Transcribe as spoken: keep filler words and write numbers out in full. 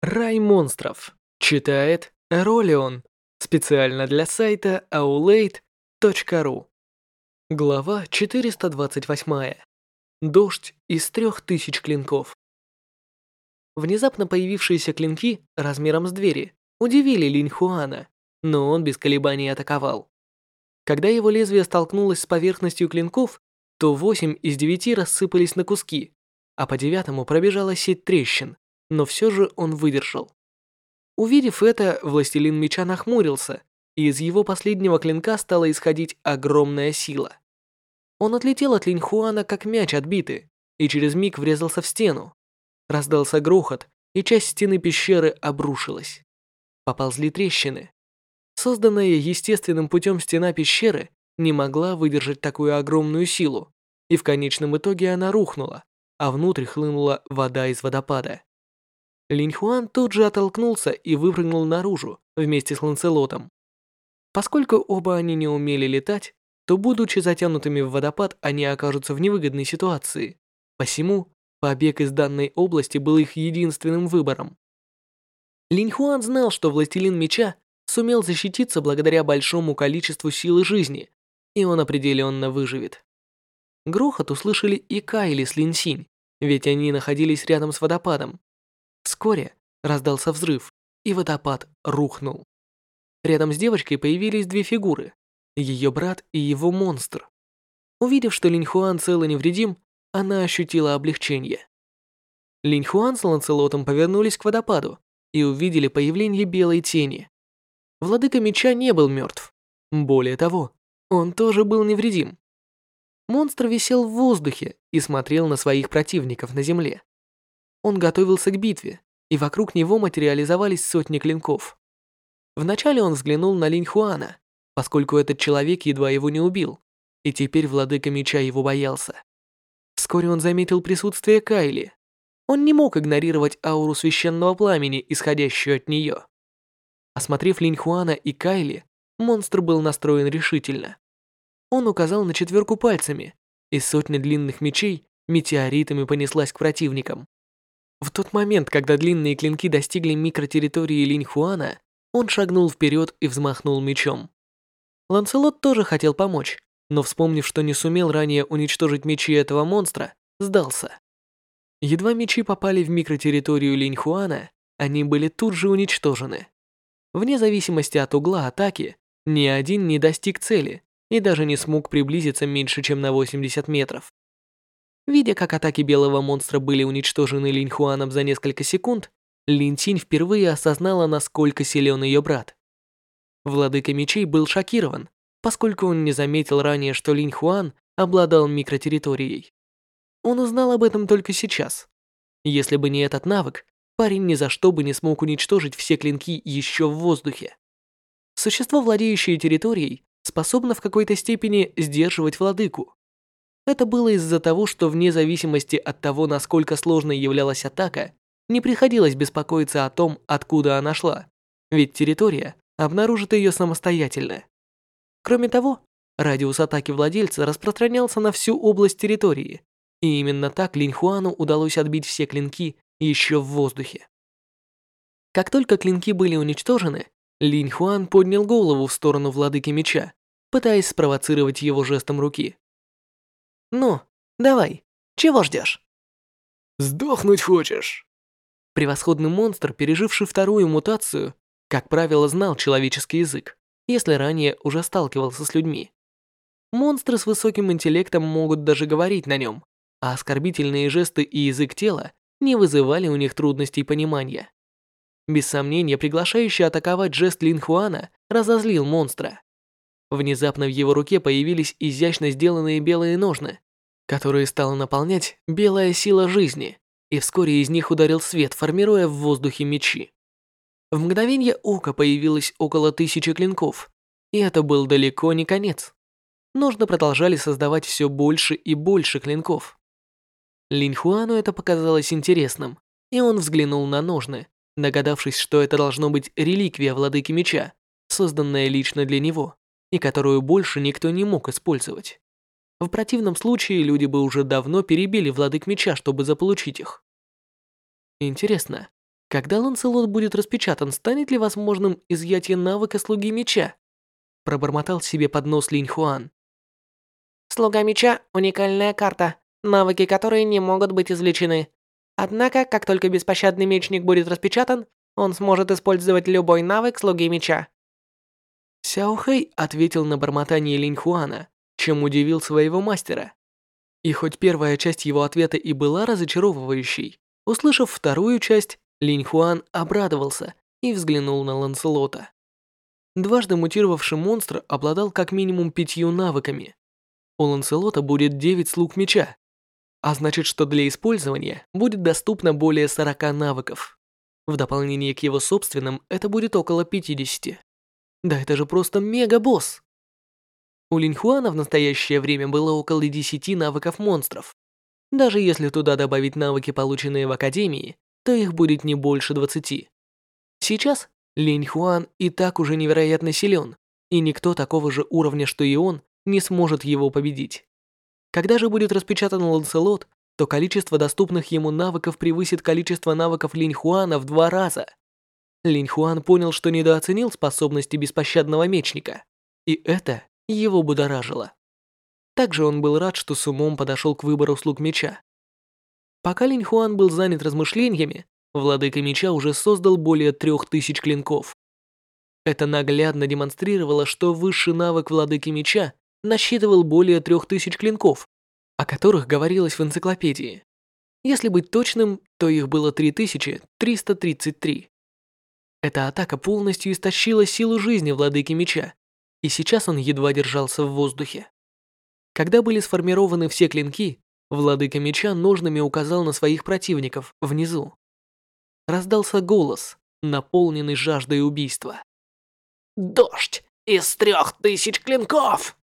Рай монстров. Читает Ролион. Специально для сайта аулейт точка ру. Глава четыреста двадцать восемь. Дождь из трех тысяч клинков. Внезапно появившиеся клинки размером с двери удивили Линь Хуана, но он без колебаний атаковал. Когда его лезвие столкнулось с поверхностью клинков, то восемь из девяти рассыпались на куски, а по девятому пробежала сеть трещин, но все же он выдержал. Увидев это, Властелин Меча нахмурился, и из его последнего клинка стала исходить огромная сила. Он отлетел от Линь Хуана как мяч отбитый, и через миг врезался в стену. Раздался грохот, и часть стены пещеры обрушилась. Поползли трещины. Созданная естественным путем стена пещеры не могла выдержать такую огромную силу, и в конечном итоге она рухнула, а внутрь хлынула вода из водопада. Линь Хуан тут же оттолкнулся и выпрыгнул наружу вместе с Ланселотом. Поскольку оба они не умели летать, то, будучи затянутыми в водопад, они окажутся в невыгодной ситуации. Посему побег из данной области был их единственным выбором. Линь Хуан знал, что Властелин Меча сумел защититься благодаря большому количеству силы жизни, и он определенно выживет. Грохот услышали и Кайли с Лин Синь, ведь они находились рядом с водопадом. Вскоре раздался взрыв, и водопад рухнул. Рядом с девочкой появились две фигуры – ее брат и его монстр. Увидев, что Линь Хуан цел и невредим, она ощутила облегчение. Линь Хуан с Ланселотом повернулись к водопаду и увидели появление белой тени. Владыка Меча не был мертв. Более того, он тоже был невредим. Монстр висел в воздухе и смотрел на своих противников на земле. Он готовился к битве, и вокруг него материализовались сотни клинков. Вначале он взглянул на Линь Хуана, поскольку этот человек едва его не убил, и теперь Владыка Меча его боялся. Вскоре он заметил присутствие Кайли. Он не мог игнорировать ауру священного пламени, исходящую от нее. Осмотрев Линь Хуана и Кайли, монстр был настроен решительно. Он указал на четверку пальцами, и сотня длинных мечей метеоритами понеслась к противникам. В тот момент, когда длинные клинки достигли микротерритории Линь Хуана, он шагнул вперед и взмахнул мечом. Ланселот тоже хотел помочь, но, вспомнив, что не сумел ранее уничтожить мечи этого монстра, сдался. Едва мечи попали в микротерриторию Линь Хуана, они были тут же уничтожены. Вне зависимости от угла атаки, ни один не достиг цели и даже не смог приблизиться меньше, чем на восемьдесят метров. Видя, как атаки белого монстра были уничтожены Линь Хуаном за несколько секунд, Лин Синь впервые осознала, насколько силен ее брат. Владыка мечей был шокирован, поскольку он не заметил ранее, что Линь Хуан обладал микротерриторией. Он узнал об этом только сейчас. Если бы не этот навык, парень ни за что бы не смог уничтожить все клинки еще в воздухе. Существо, владеющее территорией, способно в какой-то степени сдерживать владыку. Это было из-за того, что вне зависимости от того, насколько сложной являлась атака, не приходилось беспокоиться о том, откуда она шла, ведь территория обнаружит ее самостоятельно. Кроме того, радиус атаки владельца распространялся на всю область территории, и именно так Линь Хуану удалось отбить все клинки еще в воздухе. Как только клинки были уничтожены, Линь Хуан поднял голову в сторону Владыки Меча, пытаясь спровоцировать его жестом руки. «Ну, давай, чего ждешь?» «Сдохнуть хочешь?» Превосходный монстр, переживший вторую мутацию, как правило, знал человеческий язык, если ранее уже сталкивался с людьми. Монстры с высоким интеллектом могут даже говорить на нем, а оскорбительные жесты и язык тела не вызывали у них трудностей понимания. Без сомнения, приглашающий атаковать жест Линь Хуана разозлил монстра. Внезапно в его руке появились изящно сделанные белые ножны, которые стала наполнять белая сила жизни, и вскоре из них ударил свет, формируя в воздухе мечи. В мгновение ока появилось около тысячи клинков, и это был далеко не конец. Ножны продолжали создавать все больше и больше клинков. Линь Хуану это показалось интересным, и он взглянул на ножны, догадавшись, что это должно быть реликвия Владыки Меча, созданная лично для него, и которую больше никто не мог использовать. В противном случае люди бы уже давно перебили Владык Меча, чтобы заполучить их. Интересно, Когда Ланселот будет распечатан, станет ли возможным изъятие навыка Слуги Меча? Пробормотал себе под нос Линь Хуан. Слуга Меча – уникальная карта, навыки которой не могут быть извлечены. Однако, как только беспощадный мечник будет распечатан, он сможет использовать любой навык Слуги Меча. Сяо Хэй ответил на бормотание Линь Хуана, чем удивил своего мастера. И хоть первая часть его ответа и была разочаровывающей, услышав вторую часть, Линь Хуан обрадовался и взглянул на Ланселота. Дважды мутировавший монстр обладал как минимум пятью навыками. У Ланселота будет девять слуг меча, а значит, что для использования будет доступно более сорока навыков. В дополнение к его собственным это будет около пятидесяти. Да это же просто мега-босс! У Линь Хуана в настоящее время было около десяти навыков монстров. Даже если туда добавить навыки, полученные в Академии, то их будет не больше двадцати. Сейчас Линь Хуан и так уже невероятно силен, и никто такого же уровня, что и он, не сможет его победить. Когда же будет распечатан Ланселот, то количество доступных ему навыков превысит количество навыков Линь Хуана в два раза. Линь Хуан понял, что недооценил способности беспощадного мечника, и это его будоражило. Также он был рад, что с умом подошел к выбору слуг меча. Пока Линь Хуан был занят размышлениями, Владыка Меча уже создал более трех тысяч клинков. Это наглядно демонстрировало, что высший навык Владыки Меча насчитывал более трех тысяч клинков, о которых говорилось в энциклопедии. Если быть точным, то их было три тысячи триста тридцать три. Эта атака полностью истощила силу жизни Владыки Меча, и сейчас он едва держался в воздухе. Когда были сформированы все клинки, Владыка Меча ножнами указал на своих противников внизу. Раздался голос, наполненный жаждой убийства. «Дождь из трех тысяч клинков!»